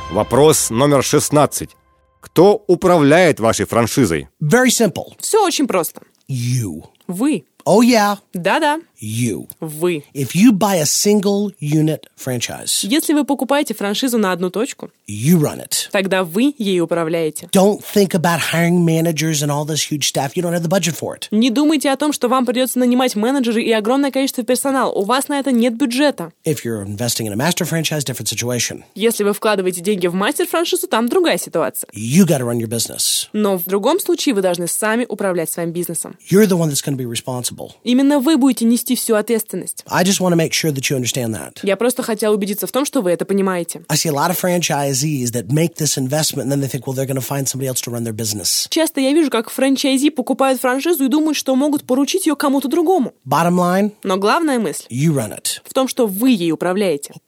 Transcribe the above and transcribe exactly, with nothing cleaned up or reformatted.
Вопрос номер шестнадцать. Кто управляет вашей франшизой? Very simple. Все очень просто. You. Вы. Oh, yeah. Да-да. You. Вы. If you buy a single unit franchise, Если вы покупаете франшизу на одну точку, you run it. тогда вы ей управляете. Don't think about hiring managers and all this huge staff. You don't have the budget for it. Не думайте о том, что вам придется нанимать менеджеры и огромное количество персонала. У вас на это нет бюджета. If you're investing in a master franchise, different situation. Если вы вкладываете деньги в мастер-франшизу, там другая ситуация. You got to run your business. Но в другом случае вы должны сами управлять своим бизнесом. You're the one that's going to be responsible. Именно вы будете нести всю ответственность. I just want to make sure that you understand that. Я просто хотела убедиться в том, что вы это понимаете. I see a lot of franchisees that make this investment and then they think, well, they're going to find somebody else to run their business. Часто я вижу, как франчайзи покупают франшизу и думают, что могут поручить ее кому-то другому. Bottom line, Но главная мысль you run it. в том, что вы ей управляете.